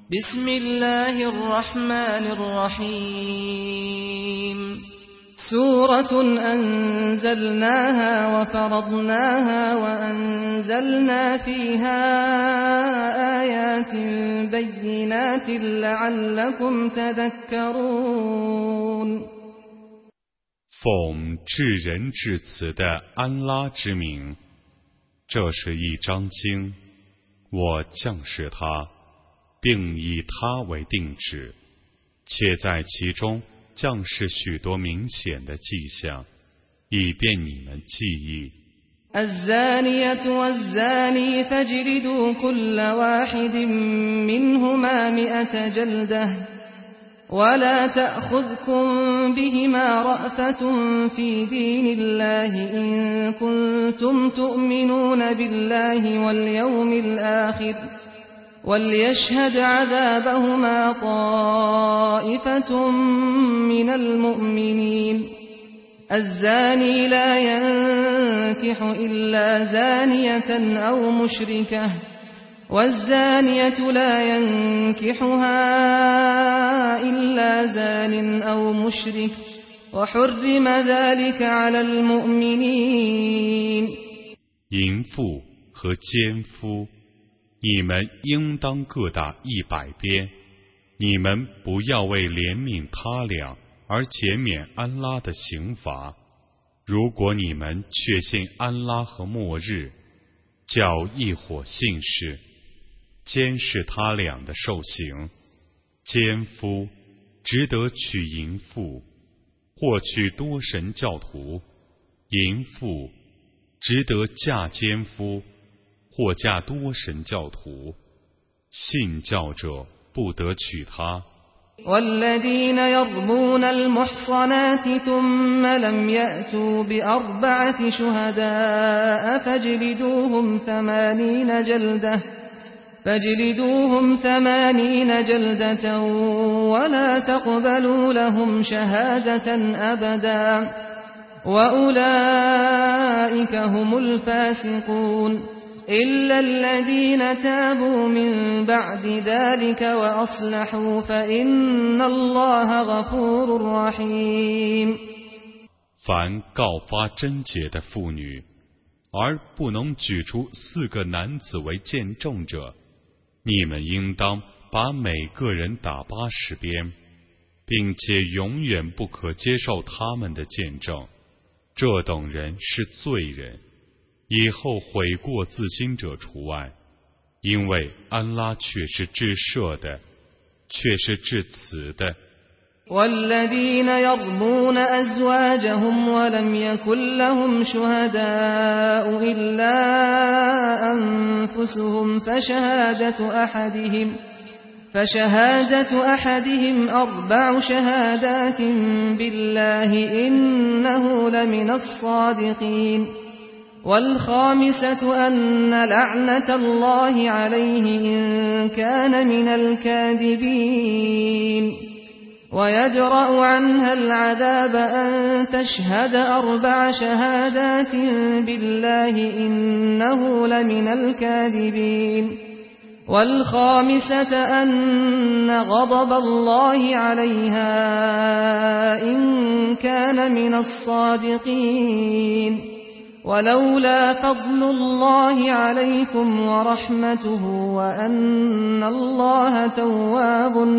بسم الله الرحمن الرحيم سورة أنزلناها وفرضناها وأنزلنا فيها آيات بينات لعلكم تذكرون 奉至仁至慈的安拉之名，这是一章经，我降示它，并以它为定旨，且在其中降示许多明显的迹象，以便你们记忆。 الزانية والزاني فاجلدوا كل واحد منهما 100 جلدة ولا تأخذكم بهما رأفة في دين الله إن كنتم تؤمنون بالله واليوم الآخر وليشهد عذابهما طائفة من المؤمنين الزاني لا ينكح إلا زانية أو مشركة والزانية لا ينكحها إلا زان أو مشرك وحرم ذلك على المؤمنين 淫妇和奸夫，你们应当各打100鞭，你们不要为怜悯他俩而减免安拉的刑罚。如果你们确信安拉和末日，叫一伙信士监视他俩的受刑。奸夫只得娶淫妇，或娶多神教徒；淫妇只得嫁奸夫，或嫁多神教徒。信教者不得娶她。 والذين يرمون المحصنات ثم لم يأتوا بأربعة شهداء فاجلدوهم 80 جلدة ولا تقبلوا لهم شهادة أبدا وأولئك هم الفاسقون إلا الذين تابوا من بعد ذلك وأصلحوا فإن الله غفور رحيم 凡告发贞洁的妇女，而不能举出4个男子为见证者，你们应当把每个人打80鞭，并且永远不可接受他们的见证。这等人是罪人，以后悔过自新者除外，因为安拉却是至赦的，却是至慈的。 والذين يرمون أزواجهم ولم يكن لهم شهداء إلا أنفسهم فشهادة أحدهم 4 شهادات بالله إنه لمن الصادقين والخامسة أن لعنة الله عليه إن كان من الكاذبين ويدرأ عنها العذاب أن تشهد 4 شهادات بالله إنه لمن الكاذبين والخامسة أن غضب الله عليها إن كان من الصادقين ولولا فضل الله عليكم ورحمته وأن الله تواب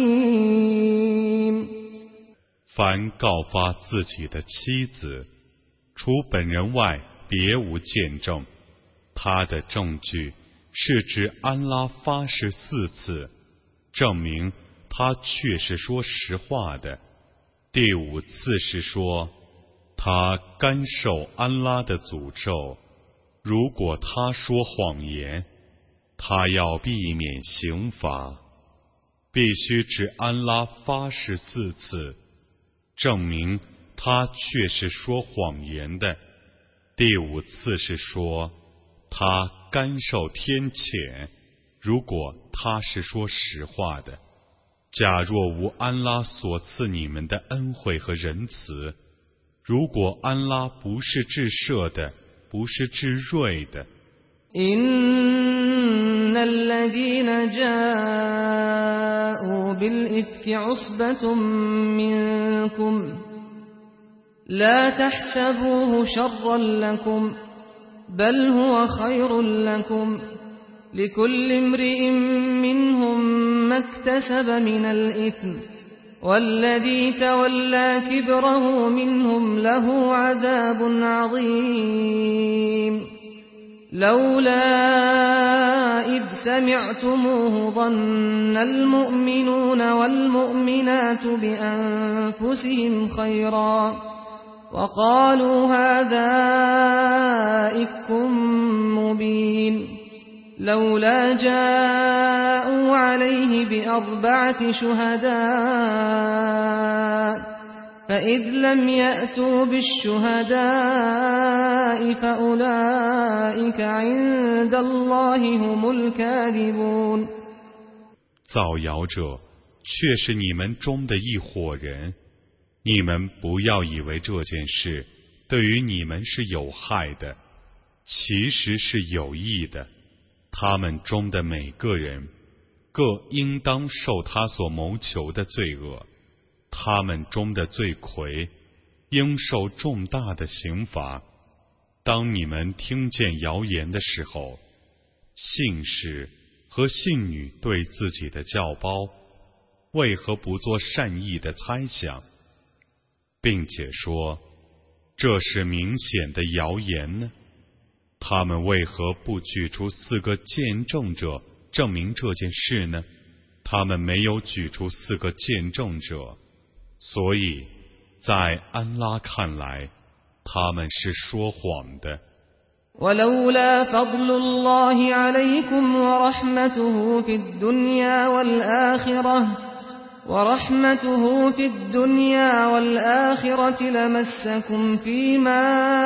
حكيم 凡告发自己的妻子，除本人外别无见证，他的证据是指安拉发誓4次，证明他确是说实话的。第5次是说他甘受安拉的诅咒，如果他说谎言，他要避免刑罚。必须指安拉发誓4次，证明他确是说谎言的。第5次是说他甘受天谴，如果他是说实话的。假若无安拉所赐你们的恩惠和仁慈，如果安拉不是至赦的，不是至睿的。 إن الذين جاءوا بالإفك عصبة منكم لا تحسبوه شرا لكم بل هو خير لكم لكل امرئ منهم ما اكتسب من الإثم والذي تولى كبره منهم له عذاب عظيم لولا إذ سمعتموه ظن المؤمنون والمؤمنات بأنفسهم خيرا وقالوا هذا إفك مبين لولا جاءوا عليه بأربعة شهداء فإذ لم يأتوا بالشهداء فأولئك عند الله هم الكاذبون 造谣者却是你们中的一伙人，你们不要以为这件事对于你们是有害的，其实是有益的。他们中的每个人各应当受他所谋求的罪恶，他们中的罪魁应受重大的刑罚。当你们听见谣言的时候，信士和信女对自己的教胞为何不做善意的猜想，并且说这是明显的谣言呢？他们为何不举出4个见证者证明这件事呢？他们没有举出4个见证者，所以在安拉看来，他们是说谎的。 ولولا فضل الله عليكم ورحمته في الدنيا والآخرة لمسكم فيما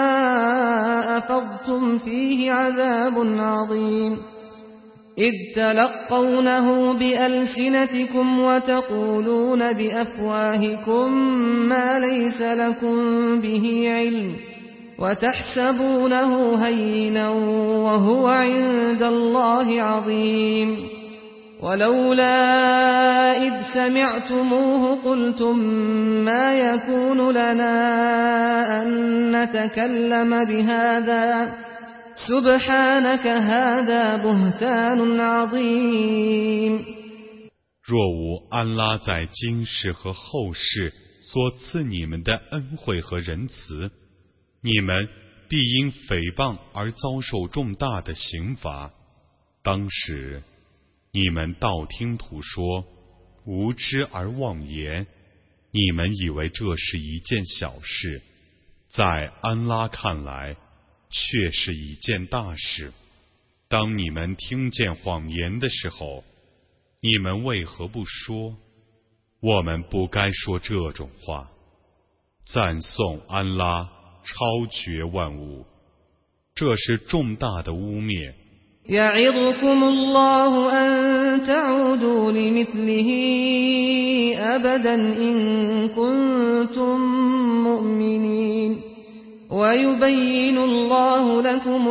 أفضتم فيه عذاب عظيم إذ تلقونه بألسنتكم وتقولون بأفواهكم ما ليس لكم به علم وتحسبونه هينا وهو عند الله عظيم ولولا إذ سمعتموه قلتم ما يكون لنا أن نتكلم بهذا سبحانك هذا بهتان عظيم 若无安拉在今世和后世所赐你们的恩惠和仁慈，你们必因诽谤而遭受重大的刑罚。当时你们道听途说，无知而妄言，你们以为这是一件小事，在安拉看来却是一件大事。当你们听见谎言的时候，你们为何不说我们不该说这种话？赞颂安拉超绝万物，这是重大的污蔑。 يعظكم الله أن تعودوا لمثله أبدا إن كنتم مؤمنين ويبين الله لكم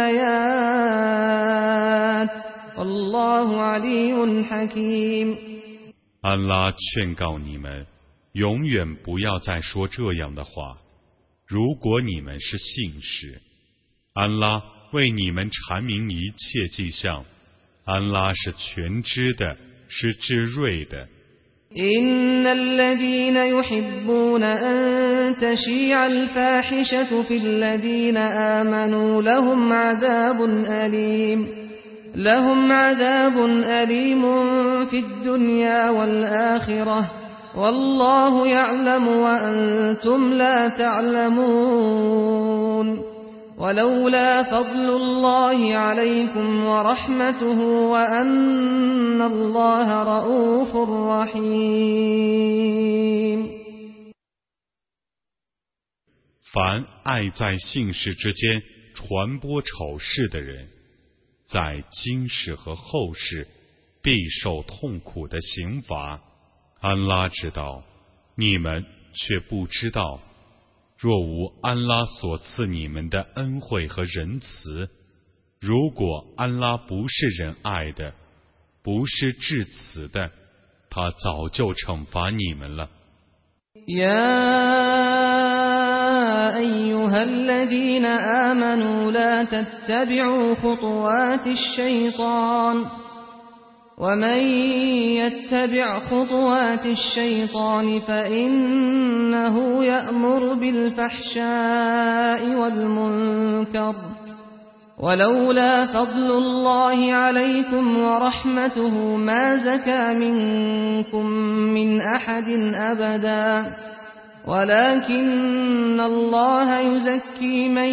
الآيات والله عليم حكيم 安拉劝告你们，永远不要再说这样的话。如果你们是信士，安拉为你们阐明一切迹象，安拉是全知的，是至睿的。 إن الذين يحبون أن تشيع الفاحشة في الذين آمنوا لهم عذاب أليم في الدنيا والآخرة والله يعلم وأنتم لا تعلمون ولولا فضل الله عليكم ورحمته وأن الله رؤوف رحيم 凡爱在信士之间传播丑事的人，在今世和后世必受痛苦的刑罚。安拉知道，你们却不知道。若无安拉所赐你们的恩惠和仁慈， 如果安拉不是仁爱的，不是至慈的，他早就惩罚你们了。 يا أيها الذين آمنوا لا تتبعوا خطوات الشيطان ومن يتبع خطوات الشيطان فإنه يأمر بالفحشاء والمنكر ولولا فضل الله عليكم ورحمته ما زكى منكم من أحد أبدا ولكن الله يزكي من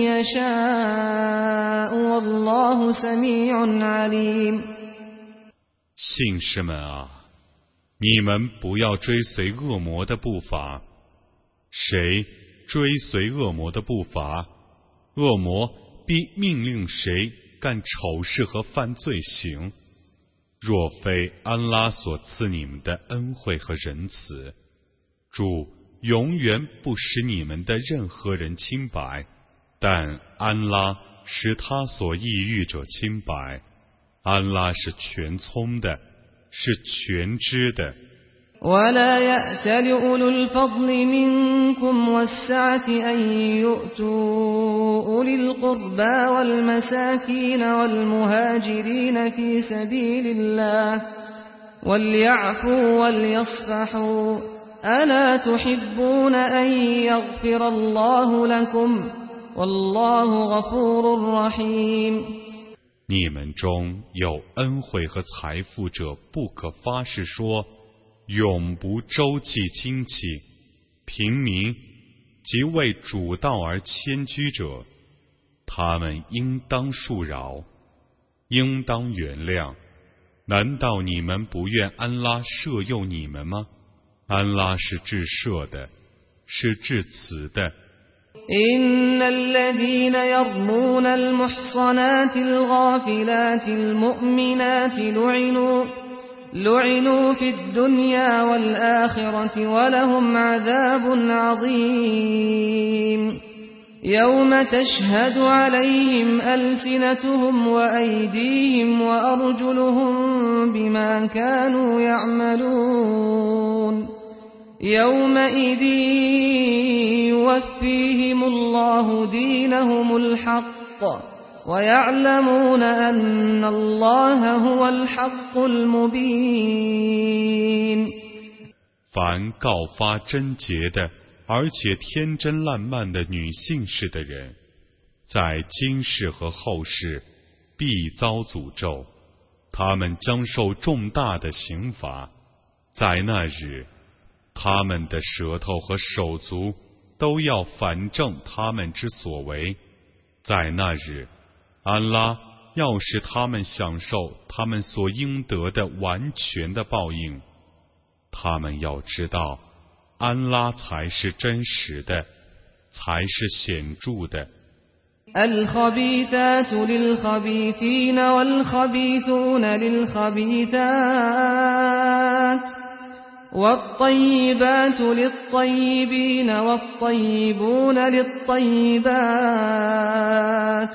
يشاء والله سميع عليم。 信士们啊，你们不要追随恶魔的步伐。谁追随恶魔的步伐，恶魔必命令谁干丑事和犯罪行。若非安拉所赐你们的恩惠和仁慈，主永远不使你们的任何人清白，但安拉使他所抑郁者清白。安拉是全聪的，是全知的。 ولا يأتل أولو الفضل منكم والسعة أن يؤتوا أولي القربى والمساكين والمهاجرين في سبيل الله وليعفوا وليصفحوا ألا تحبون أن يغفر الله لكم والله غفور رحيم。 你们中有恩惠和财富者，不可发誓说永不周济亲戚、平民及为主道而迁居者，他们应当恕饶，应当原谅。难道你们不愿安拉赦宥你们吗？安拉是至赦的，是至慈的。 إن الذين يرمون المحصنات الغافلات المؤمنات لعنوا في الدنيا والآخرة ولهم عذاب عظيم يوم تشهد عليهم ألسنتهم وأيديهم وأرجلهم بما كانوا يعملون يومئذ يوفيهم الله دينهم الحق ويعلمون أن الله هو الحق المبين。 凡告发贞洁的，而且天真烂漫的女性士的人，在今世和后世必遭诅咒，他们将受重大的刑罚。在那日，他们的舌头和手足都要反证他们之所为。在那日，安拉要使他们享受他们所应得的完全的报应。他们要知道，安拉才是真实的，才是显著的。 الخبيثات للخبيثين والخبيثون للخبيثات والطيبات للطيبين والطيبون للطيبات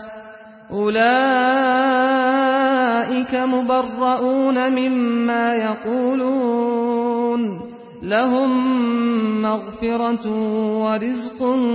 أولئك مبرؤون مما يقولون لهم مغفرة ورزق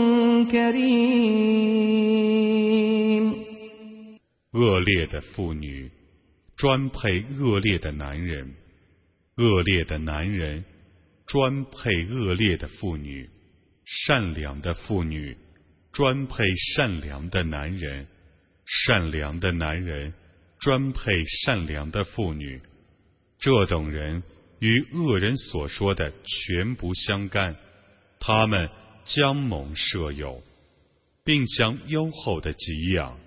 كريم。 恶劣的妇女专配恶劣的男人，恶劣的男人专配恶劣的妇女，善良的妇女专配善良的男人，善良的男人专配善良的妇女。这等人与恶人所说的全不相干，他们将蒙赦宥，并享优厚的给养。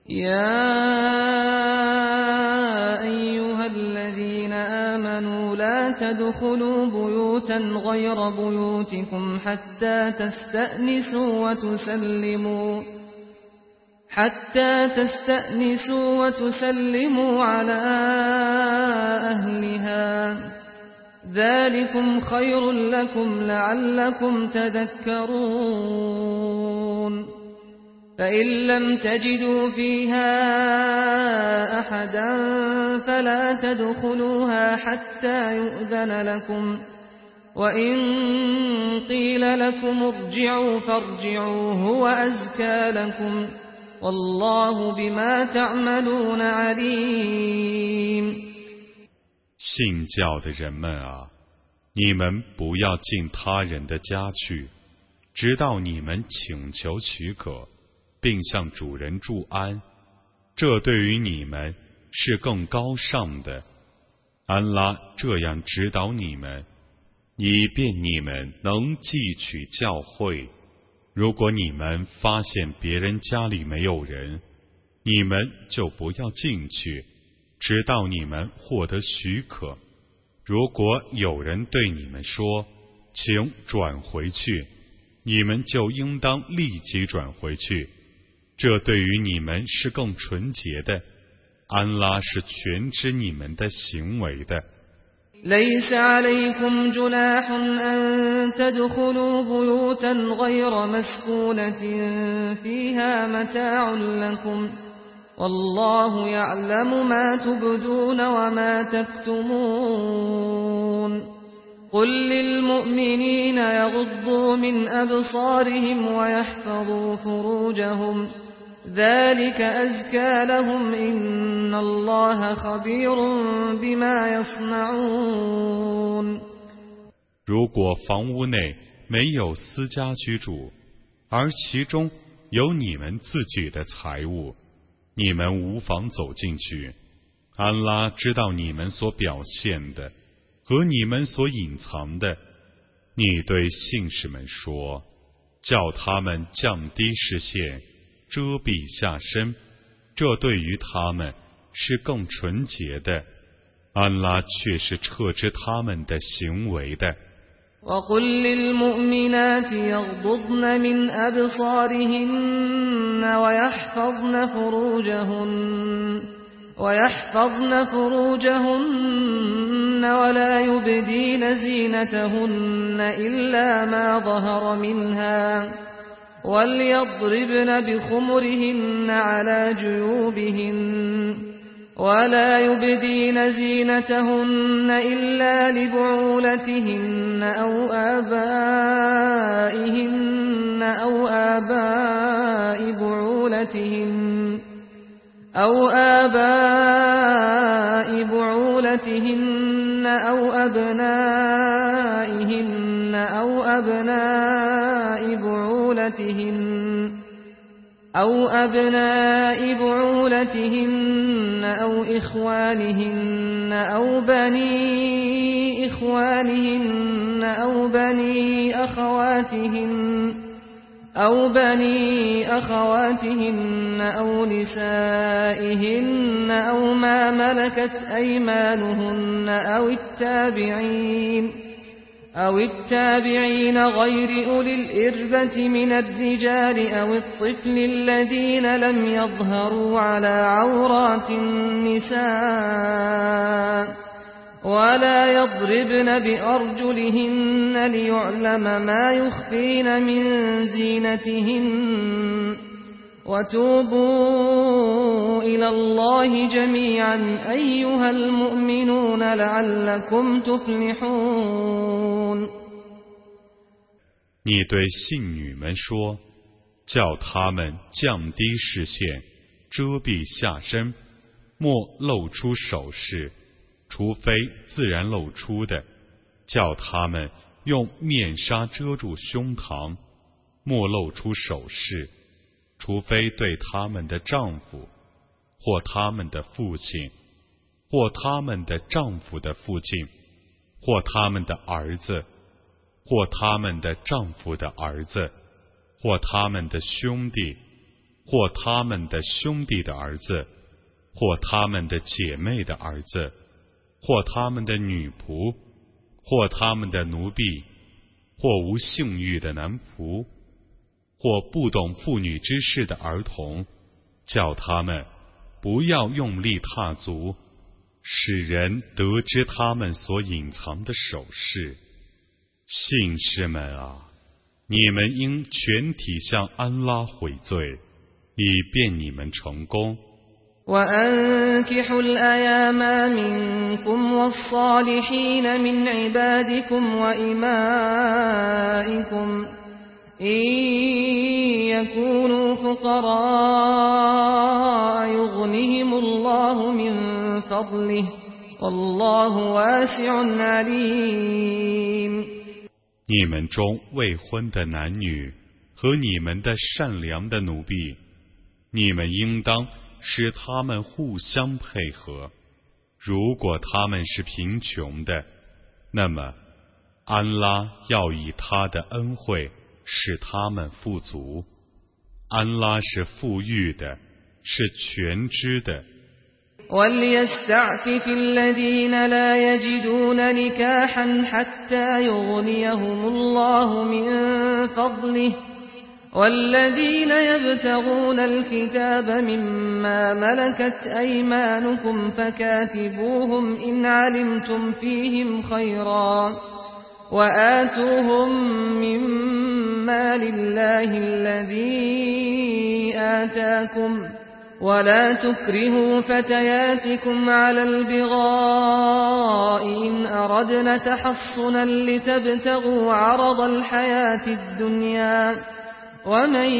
يا أيها الذين آمنوا لا تدخلوا بيوتا غير بيوتكم حتى تستأنسوا وتسلموا على أهلها ذلكم خير لكم لعلكم تذكرون。 فإن لم تجدوا فيها أحدا فلا تدخلوها حتى يؤذن لكم وإن قيل لكم ارجعوا فارجعوا هو أزكى لكم والله بما تعملون عليم。 信教的人们啊，你们不要进他人的家去，直到你们请求许可，并向主人祝安，这对于你们是更高尚的。安拉这样指导你们，以便你们能汲取教诲。如果你们发现别人家里没有人，你们就不要进去，直到你们获得许可。如果有人对你们说，请转回去，你们就应当立即转回去，这对于你们是更纯洁的。安拉是全知你们的行为的。 ليس عليكم جناح أن تدخلوا بيوتا غير مسكونة فيها متاع لكم والله يعلم ما تبدون وما تكتمون قل للمؤمنين يغضوا من أبصارهم ويحفظوا فروجهم ذلك أزكى لهم إن الله خبير بما يصنعون。 如果房屋内没有私家居住，而其中有你们自己的财物，你们无妨走进去。安拉知道你们所表现的和你们所隐藏的。你对信士们说，叫他们降低视线，遮蔽下身，这对于他们是更纯洁的。安拉却是彻知他们的行为的。 وقل للمؤمنات يغضضن من أبصارهن ويحفظن فروجهن ولا يبدين زينتهن إلا ما ظهر منها وليضربن بخمرهن على جيوبهن ولا يبدين زينتهن إلا لبعولتهن أو آباء بعولتهن أو أبنائهن أو أبناء بعولتهن أو إخوانهن أو بني إخوانهن أو بني أخواتهن أو نسائهن أو ما ملكت أيمانهن أو التابعين غير أولي الإربة من الرجال أو الطفل الذين لم يظهروا على عورات النساء ولا يضربن بأرجلهن ليعلم ما يخفين من زينتهن وتوبوا إلى الله جميعا أيها المؤمنون لعلكم تفلحون。 你对信女们说，叫他们降低视线，遮蔽下身，莫露出首饰，除非自然露出的，叫他们用面纱遮住胸膛，莫露出首饰，除非对他们的丈夫，或他们的父亲，或他们的丈夫的父亲，或他们的儿子，或他们的丈夫的儿子，或他们的兄弟，或他们的兄弟的儿子，或他们的姐妹的儿子，或他们的女仆，或他们的奴婢，或无性欲的男仆，或不懂妇女之事的儿童，叫他们不要用力踏足，使人得知他们所隐藏的首饰。信士们啊，你们应全体向安拉悔罪， 以便你们成功。 وأنكحوا الأيام منكم والصالحين من عبادكم وإمائكم إن يكونوا فقراء يغنهم الله من فضله والله واسع عليم。 你们中未婚的男女和你们的善良的奴婢，你们应当使他们互相配合。如果他们是贫穷的，那么安拉要以他的恩惠使他们富足。安拉是富裕的，是全知的。 وَلْيَسْتَعْفِفِ الَّذِينَ لَا يَجِدُونَ نِكَاحًا حَتَّى يُغْنِيَهُمُ اللَّهُ مِنْ فَضْلِهِ وَالَّذِينَ يَبْتَغُونَ الْكِتَابَ مِمَّا مَلَكَتْ أَيْمَانُكُمْ فَكَاتِبُوهُمْ إِنْ عَلِمْتُمْ فِيهِمْ خَيْرًا وَآتُوهُمْ مِمَّا لِلَّهِ الَّذِي آتَاكُمْ ولا تكرهوا فتياتكم على البغاء إن أردنا تحصنا لتبتغوا عرض الحياة الدنيا ومن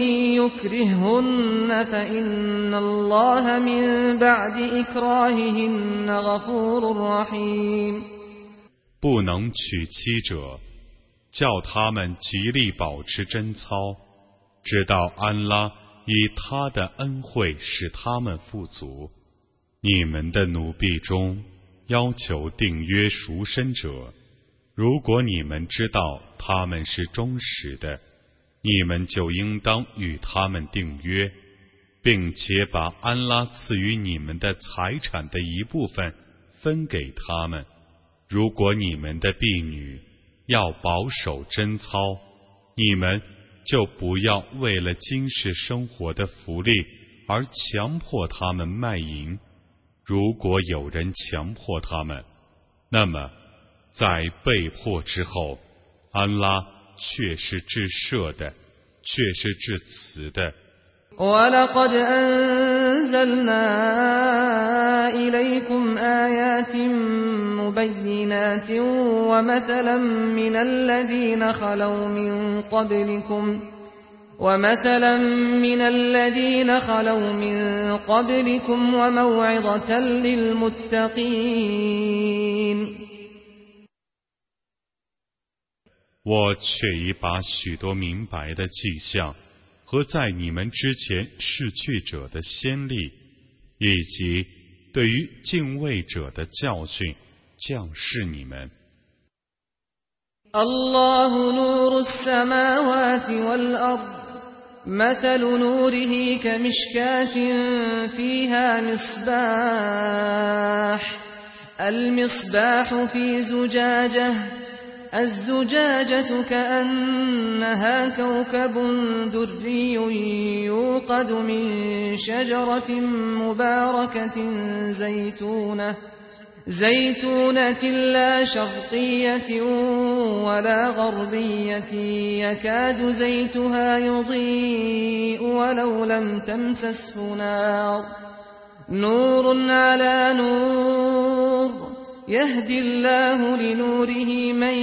يكرههن فإن الله من بعد إكراههن غفور رحيم。 不能娶妻者，叫他们极力保持贞操，直到安拉以他的恩惠使他们富足。你们的奴婢中要求订约赎身者，如果你们知道他们是忠实的，你们就应当与他们订约，并且把安拉赐予你们的财产的一部分分给他们。如果你们的婢女要保守贞操，你们就不要为了今世生活的福利而强迫他们卖淫。如果有人强迫他们，那么在被迫之后，安拉却是至赦的，却是至慈的。 وَلَقَدْ أَنزَلْنَا إِلَيْكُمْ آيَاتٍ مُبَيِّنَاتٍ وَمَثَلًا مِنَ الَّذِينَ خَلَوْا مِن قَبْلِكُمْ وَمَوْعِظَةً لِلْمُتَّقِينَ。 我却已把许多明白的迹象和在你们之前逝去者的先例，以及对于敬畏者的教训降示你们。 الله نور السماوات والأرض مثل نوره كمشكاة فيها المصباح في زجاجة الزجاجة كأنها كوكب دري يوقد من شجرة مباركة زيتونة لا شرقية ولا غربية يكاد زيتها يضيء ولو لم تمسسه نار نور على نور يهدي الله لنوره من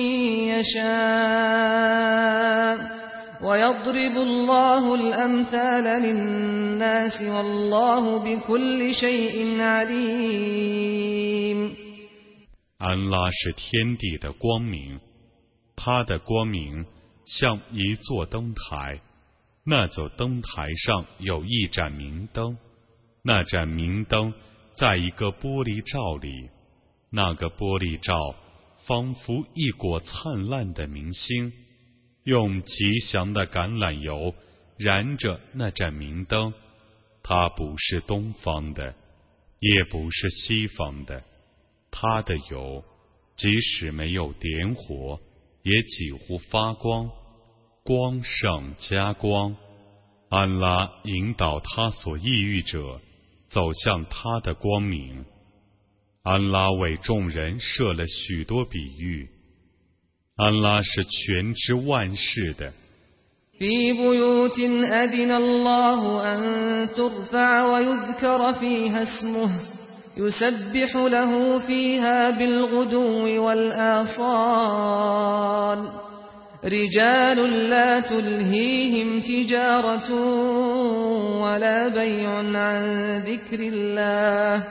يشاء ويضرب الله الأمثال للناس والله بكل شيء عليم。 安拉是天地的光明，他的光明像一座灯台，那座灯台上有一盏明灯，那盏明灯在一个玻璃罩里，那个玻璃罩仿佛一果灿烂的明星，用吉祥的橄榄油燃着那盏明灯。它不是东方的，也不是西方的，它的油即使没有点火，也几乎发光，光上加光。安拉引导他所抑郁者走向他的光明。安拉为众人设了许多比喻。安拉是全知万事的。 في بيوت أذن الله أن ترفع ويذكر فيها اسمه يسبح له فيها بالغدو والآصال رجال لا تلهيهم تجارة ولا بيع عن ذكر الله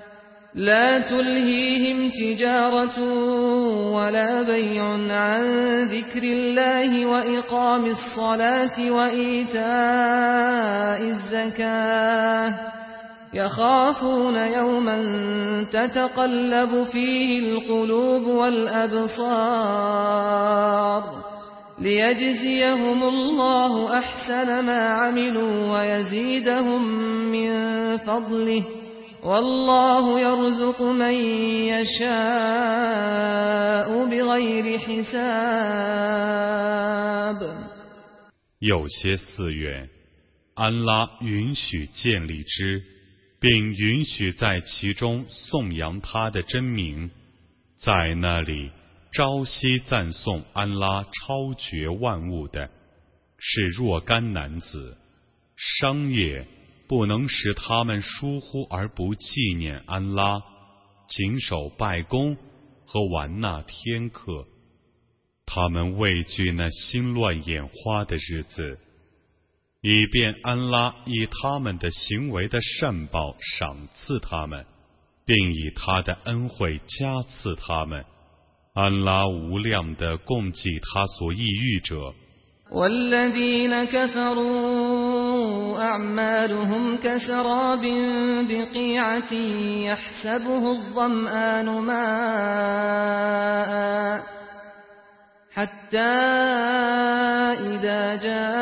وإقام الصلاة وإيتاء الزكاة يخافون يوما تتقلب فيه القلوب والأبصار ليجزيهم الله أحسن ما عملوا ويزيدهم من فضله والله يرزق من يشاء بغير حساب。 有些寺院，安拉允许建立之，并允许在其中颂扬他的真名，在那里朝夕赞颂安拉超绝万物的，是若干男子。商业不能使他们疏忽而不纪念安拉，谨守拜功和玩纳天课。他们畏惧那心乱眼花的日子，以便安拉以他们的行为的善报赏赐他们，并以他的恩惠加赐他们。安拉无量的供给他所抑郁者。 والذين كفروا أعمالهم كسراب بقيعة يحسبه الظمآن ماء حتى إذا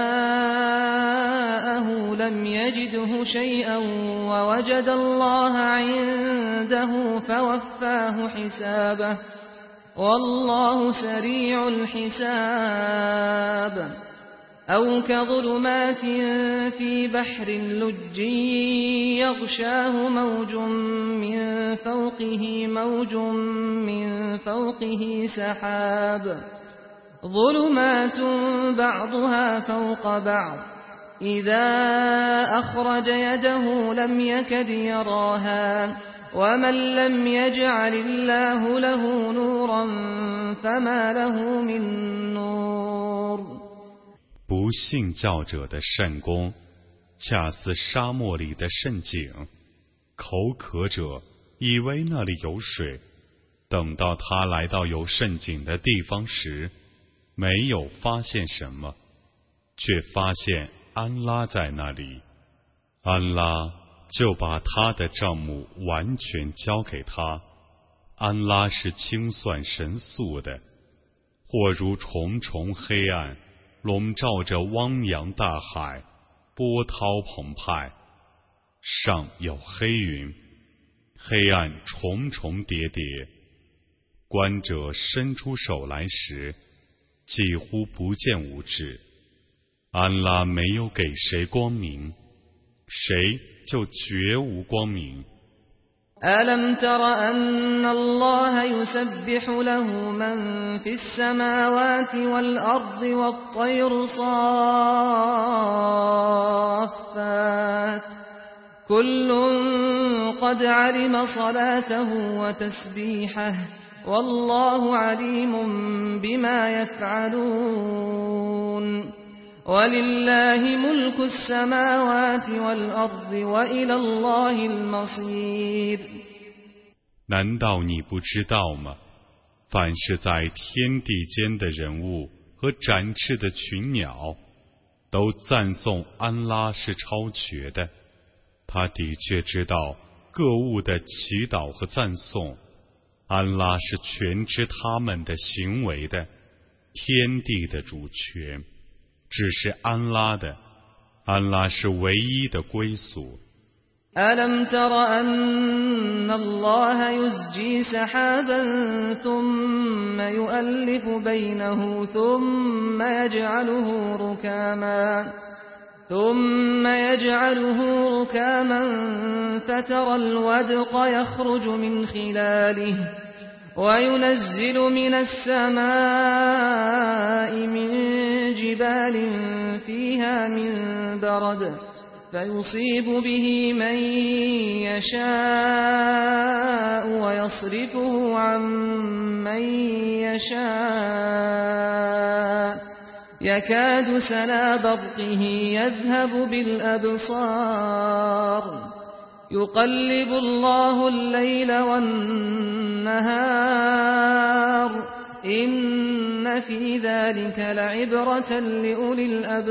جاءه لم يجده شيئا ووجد الله عنده فوفاه حسابه والله سريع الحساب أو كظلمات في بحر لج يغشاه موج من فوقه سحاب ظلمات بعضها فوق بعض إذا أخرج يده لم يكد يراها ومن لم يجعل الله له نورا فما له من نور。 不信教者的善功，恰似沙漠里的深井，口渴者以为那里有水，等到他来到有深井的地方时，没有发现什么，却发现安拉在那里，安拉就把他的账目完全交给他。安拉是清算神速的。或如重重黑暗笼罩着汪洋大海，波涛澎湃，上有黑云，黑暗重重叠叠。观者伸出手来时，几乎不见五指。安拉没有给谁光明，谁就绝无光明。 ألم تر أن الله يسبح له من في السماوات والأرض والطير صافات كل قد علم صلاته وتسبيحه والله عليم بما يفعلون ولله ملك السماوات والأرض وإلى الله المصير。 难道你不知道吗？凡是在天地间的人物和展翅的群鸟，都赞颂安拉是超绝的。他的确知道各物的祈祷和赞颂，安拉是全知他们的行为的，天地的主权只是安拉的，安拉是唯一的归宿。 ألم تر أن الله يزجي سحابا ثم يؤلف بينه ثم يجعله ركاما فترى الودق يخرج من خلاله وينزل من السماء من جبال فيها من برد فيصيب به من يشاء ويصرفه عن من يشاء يكاد سنا برقه يذهب بالأبصار يقلب الله الليل والنهار إن في ذلك لعبرة لأولي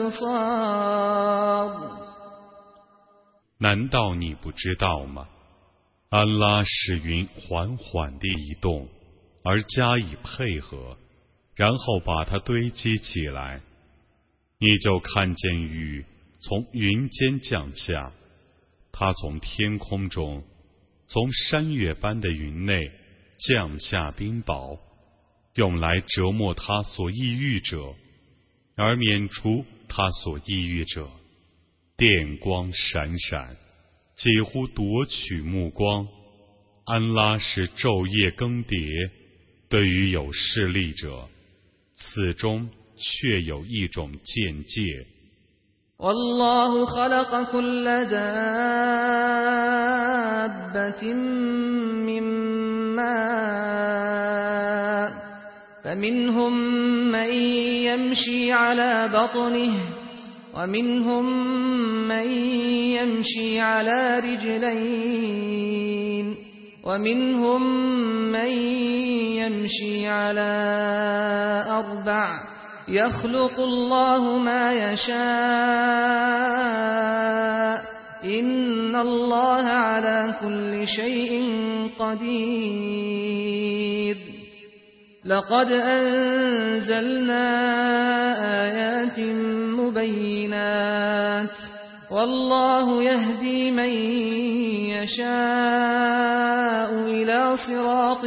الأبصار。 难道你不知道吗？安拉使云缓缓地移动，而加以配合，然后把它堆积起来，你就看见雨从云间降下，它从天空中，从山岳般的云内降下冰雹，用来折磨他所抑郁者，而免除他所抑郁者。电光闪闪，几乎夺取目光。安拉是昼夜更迭，对于有势力者，此中确有一种见解。 والله خلق كل دابة من ماء فمنهم من يمشي على بطنه ومنهم من يمشي على رجلين ومنهم من يمشي على أربع يخلق الله ما يشاء إن الله على كل شيء قدير لقد أنزلنا آيات مبينات والله يهدي من يشاء إلى صراط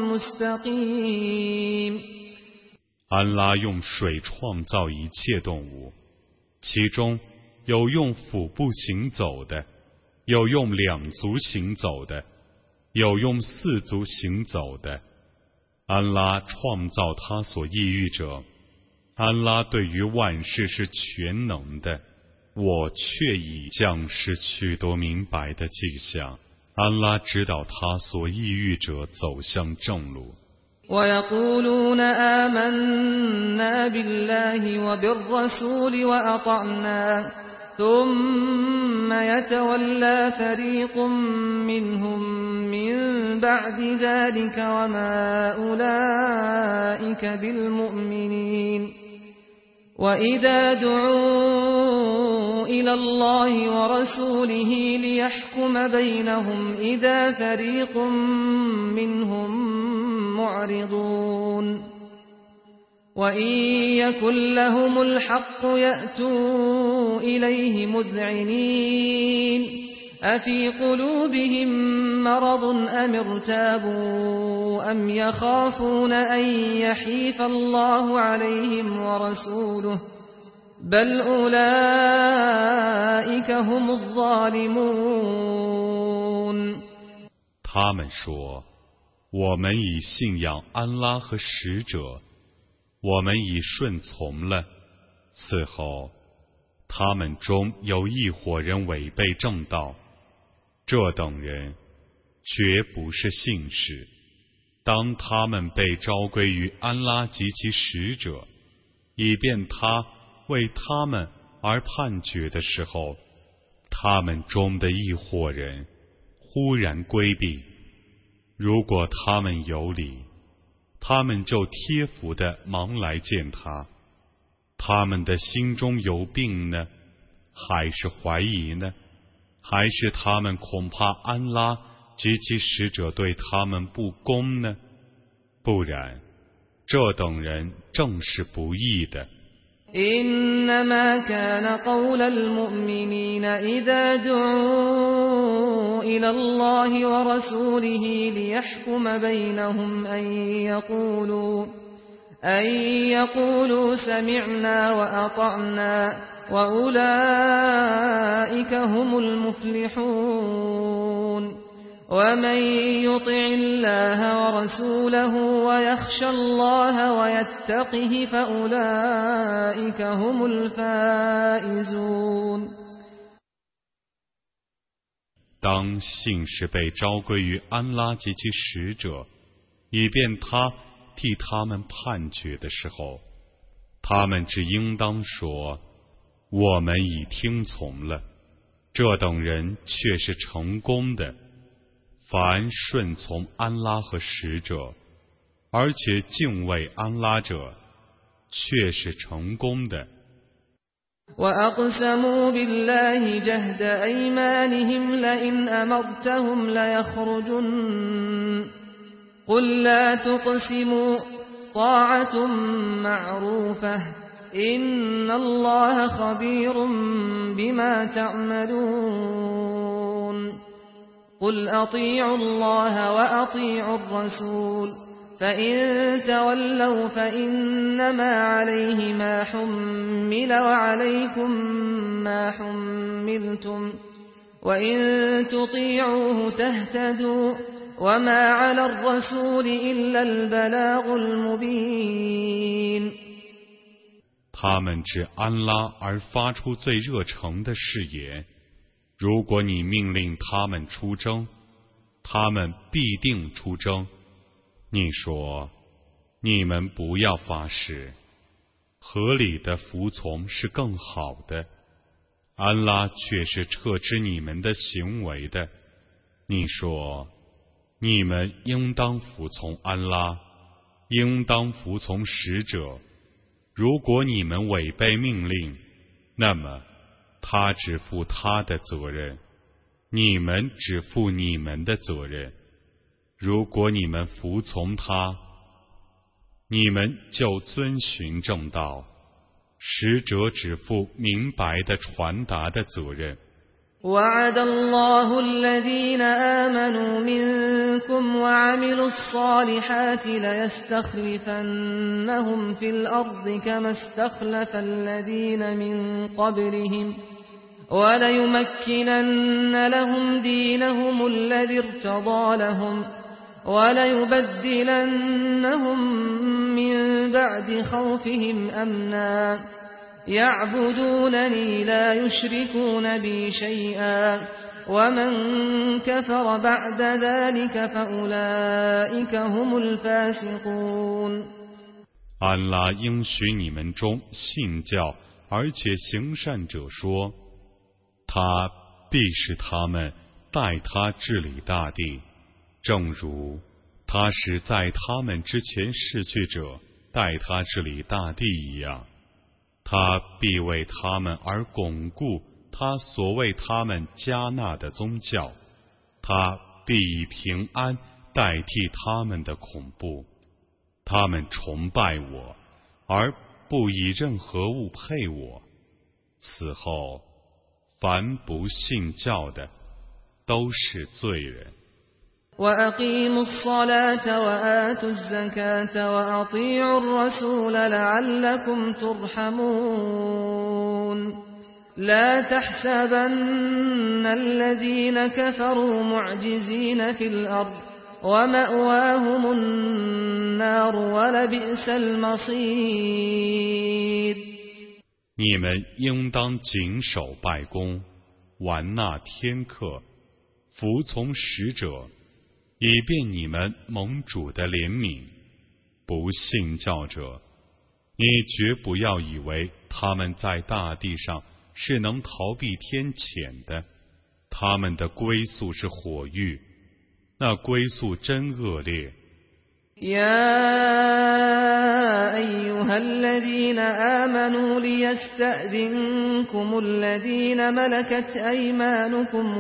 مستقيم。 安拉用水创造一切动物，其中有用腹部行走的，有用两足行走的，有用四足行走的。安拉创造他所抑郁者，安拉对于万事是全能的。我却已降示许多明白的迹象，安拉指导他所抑郁者走向正路。 ويقولون آمنا بالله وبالرسول وأطعنا ثم يتولى فريق منهم من بعد ذلك وما أولئك بالمؤمنين وإذا دعوا إلى الله ورسوله ليحكم بينهم إذا فريق منهم معرضون وإن يكن لهم الحق يأتوا إليه مذعنين أفي قلوبهم مرض أم ارتابوا أم يخافون أن يحيف الله عليهم ورسوله بل أولئك هم الظالمون。 他们说，我们已信仰安拉和使者，我们已顺从了。此后，他们中有一伙人违背正道，这等人绝不是信士。当他们被召归于安拉及其使者，以便他为他们而判决的时候，他们中的一伙人忽然规避。如果他们有理，他们就贴服地忙来见他。他们的心中有病呢，还是怀疑呢？还是他们恐怕安拉及其使者对他们不公呢？不然，这等人正是不义的。 إنما كان قول المؤمنين إذا دعوا إلى الله ورسوله ليحكم بينهم أن يقولوا سمعنا وأطعنا وأولئك هم المفلحون ومن يطع الله ورسوله ويخشى الله ويتقه فأولئك هم الفائزون。 当信士被召归于安拉及其使者，以便他替他们判决的时候，他们只应当说：我们已听从了。这等人却是成功的。凡顺从安拉和使者，而且敬畏安拉者，却是成功的。 وأقسموا بالله جهد أيمانهم لئن أمرتهم ليخرجن قل لا تقسموا طاعة معروفة إن الله خبير بما تعملون قل أطيعوا الله وأطيعوا الرسول فإن تولوا فإنما عليه ما حمل وعليكم ما حملتم وإن تطيعوه تهتدوا وما على الرسول إلا البلاغ المبين。 他们指安拉而发出最热诚的誓言，如果你命令他们出征，他们必定出征。你说，你们不要发誓，合理的服从是更好的。安拉却是撤知你们的行为的。你说，你们应当服从安拉，应当服从使者。如果你们违背命令，那么他只负他的责任，你们只负你们的责任。如果你们服从他，你们就遵循正道，使者只负明白的传达的责任。 وعد الله الذين آمنوا منكم وعملوا الصالحات ليستخلفنهم في الأرض كما استخلف الذين من قبلهم وليمكنن لهم دينهم الذي ارتضى لهم وليبدلنهم من بعد خوفهم أمنا يعبدونني لا يشركون بي شيئا ومن كفر بعد ذلك فأولئك هم الفاسقون。 安拉应许你们中信教而且行善者说，他必使他们代他治理大地，正如他使在他们之前逝去者代他治理大地一样。他必为他们而巩固他所为他们加纳的宗教，他必以平安代替他们的恐怖。他们崇拜我，而不以任何物配我。此后，凡不信教的，都是罪人。 وأقيموا الصلاة وآتوا الزكاة وأطيعوا الرسول لعلكم ترحمون لا تحسبن الذين كفروا معجزين في الأرض ومأواهم النار ولبئس المصير。 你们应当谨守拜功，完纳天课，服从使者，以便你们蒙主的怜悯。不信教者，你绝不要以为他们在大地上是能逃避天谴的，他们的归宿是火狱，那归宿真恶劣。 يا أيها الذين آمنوا ليستأذنكم الذين ملكت أيمانكم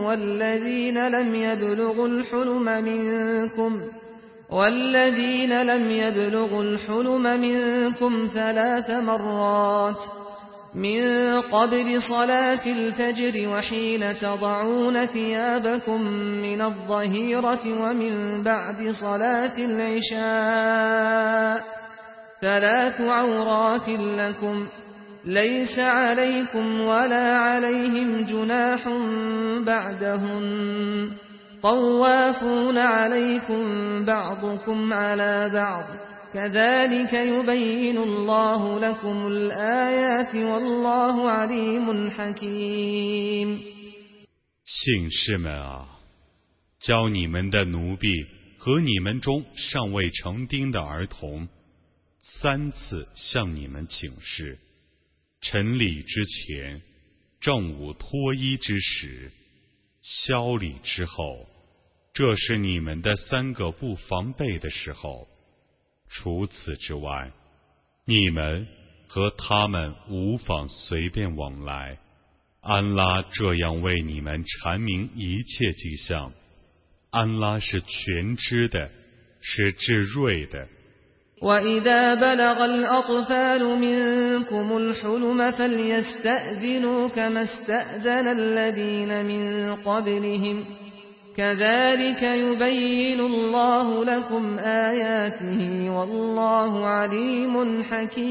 والذين لم يبلغوا الحلم منكم 3 مرات من قبل صلاة الفجر وحين تضعون ثيابكم من الظهيرة ومن بعد صلاة العشاء 3 عورات لكم ليس عليكم ولا عليهم جناح بعدهن طوافون عليكم بعضكم على بعض كذلك يبين الله لكم الآيات والله عليم حكيم。 信士们啊，教你们的奴婢和你们中尚未成丁的儿童3次向你们请示，晨礼之前，正午脱衣之时，宵礼之后，这是你们的3个不防备的时候。除此之外，你们和他们无妨随便往来。安拉这样为你们阐明一切迹象，安拉是全知的，是至睿的。 وَإِذَا بَلَغَ الْأَطْفَالُ مِنكُمُ الْحُلُمَ فَلْيَسْتَأْذِنُوا كَمَا اسْتَأْذَنَ الَّذِينَ مِن قَبْلِهِمْ كَذَلِكَ يُبَيِّنُ اللَّهُ لَكُمْ آيَاتِهِ وَاللَّهُ عَلِيمٌ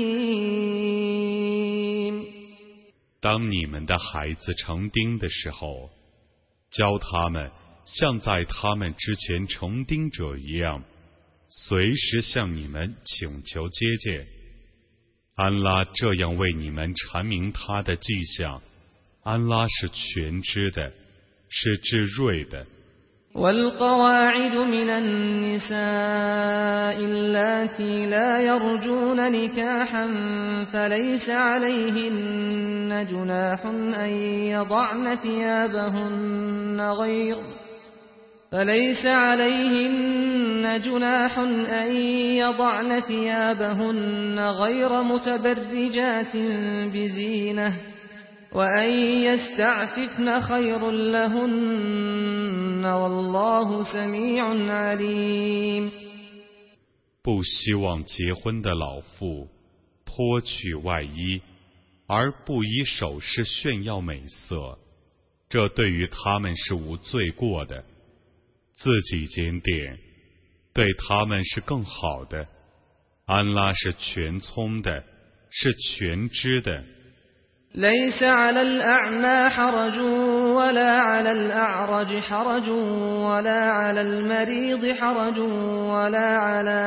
حَكِيمٌ。 当你们的孩子成丁的时候，教他们像在他们之前成丁者一样，随时向你们请求接见。安拉这样为你们阐明他的迹象，安拉是全知的，是至睿的。 والقواعد من النساء اللاتي لا يرجون نكاحا فليس عليهن جناح أن يضعن ثيابهن غير متبرجات بزينة وأن يستعففن خير لهن والله سميع عليم。 不希望结婚的老妇脱去外衣，而不以首饰炫耀美色，这对于他们是无罪过的。自己检点，对他们是更好的。安拉是全聪的，是全知的。 ليس على الأعمى حرج ولا على الأعرج حرج ولا على المريض حرج ولا على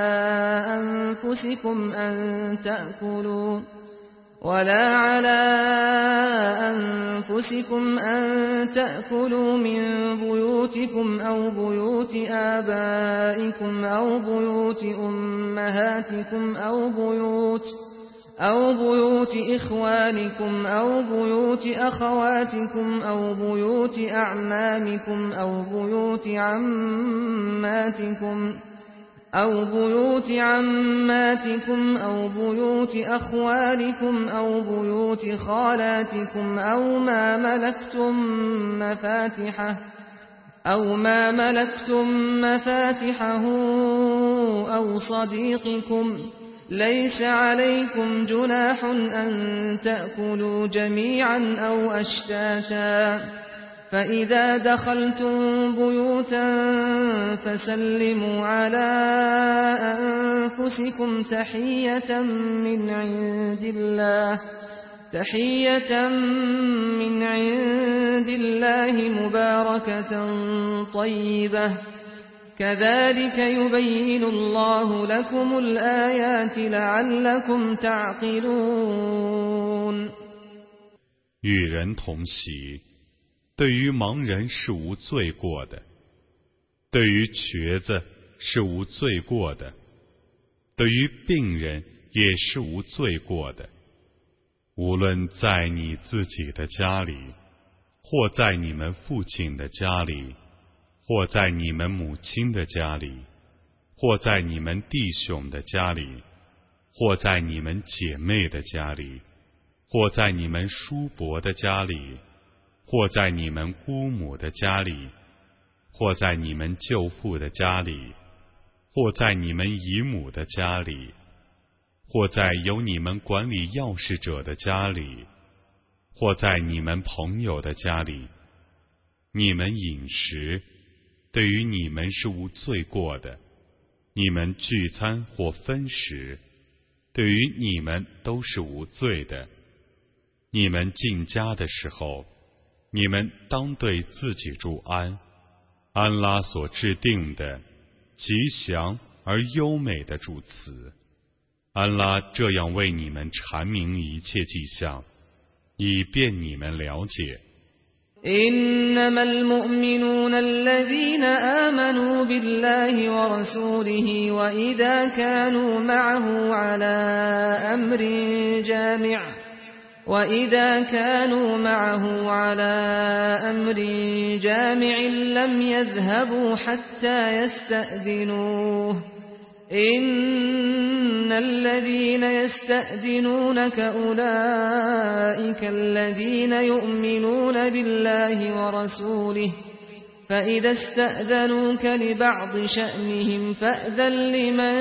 أنفسكم أن تأكلوا من بيوتكم أو بيوت آبائكم أو بيوت أمهاتكم أو بيوت إخوانكم أو بيوت أخواتكم أو بيوت أعمامكم أو بيوت عماتكم أو بيوت أخوالكم أو بيوت خالاتكم أو ما ملكتم مفاتحه أو صديقكم ليس عليكم جناح أن تأكلوا جميعا أو أشتاتا فإذا دخلتم بيوتا فسلموا على أنفسكم تحية من عند الله مباركة طيبة كذلك يبين الله لكم الآيات لعلكم تعقلون。 与人同席，对于盲人是无罪过的，对于瘸子是无罪过的，对于病人也是无罪过的。无论在你自己的家里，或在你们父亲的家里，或在你们母亲的家里，或在你们弟兄的家里，或在你们姐妹的家里，或在你们叔伯的家里，或在你们姑母的家里，或在你们舅父的家里，或在你们姨母的家里，或在由你们管理钥匙者的家里，或在你们朋友的家里，你们饮食对于你们是无罪过的，你们聚餐或分食，对于你们都是无罪的。你们进家的时候，你们当对自己祝安， 安拉所制定的吉祥而优美的主词。安拉这样为你们阐明一切迹象，以便你们了解。 إنما المؤمنون الذين آمنوا بالله ورسوله وإذا كانوا معه على أمر جامع لم يذهبوا حتى يستأذنوه إن الذين يستأذنونك أولئك الذين يؤمنون بالله ورسوله فإذا استأذنوك لبعض شأنهم فأذن لمن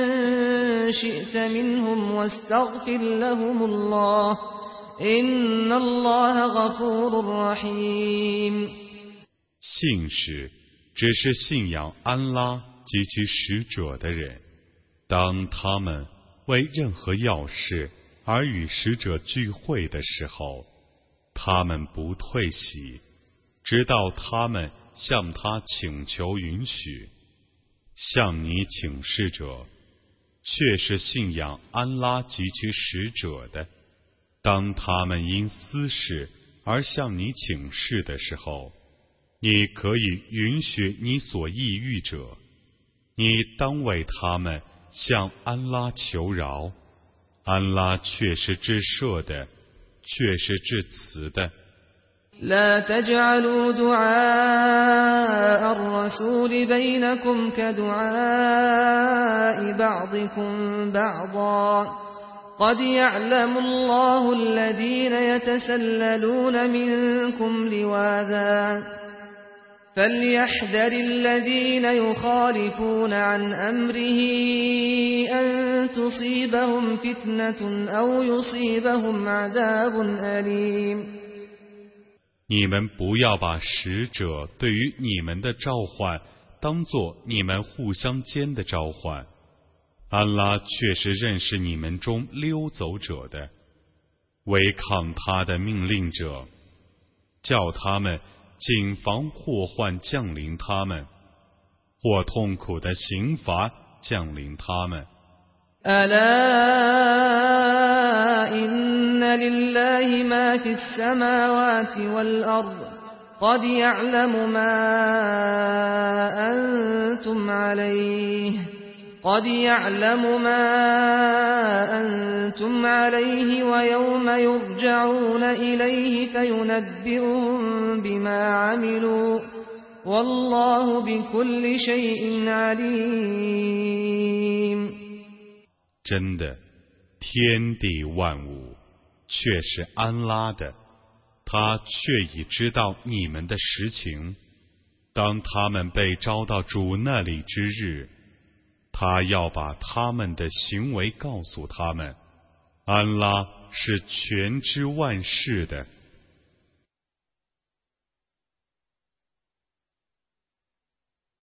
شئت منهم واستغفر لهم الله إن الله غفور رحيم 信使只是信仰安拉及其使者的人，当他们为任何要事而与使者聚会的时候，他们不退席，直到他们向他请求允许。向你请示者却是信仰安拉及其使者的，当他们因私事而向你请示的时候，你可以允许你所抑郁者，你当为他们向安拉求饶，安拉却是至赦的，却是至慈的。 لا تجعلوا دعاء الرسول بينكم كدعاء بعضكم بعضا قد يعلم الله الذين يتسللون منكم لواذا فليحذر الذين يخالفون عن أمره أن تصيبهم فتنة أو يصيبهم عذاب أليم 你们不要把使者对于你们的召唤当作你们互相间的召唤，安拉却是认识你们中溜走者的，违抗他的命令者，叫他们谨防祸患降临他们，或痛苦的刑罚降临他们。 ألا إن لله ما في السماوات والأرض قد يعلم ما أنتم عليه ويوم يرجعون إليه فينبئهم بما عملوا والله بكل شيء عليم 真的，天地万物却是安拉的，他却已知道你们的实情。当他们被招到主那里之日，他要把他们的行为告诉他们。安拉是全知万事的。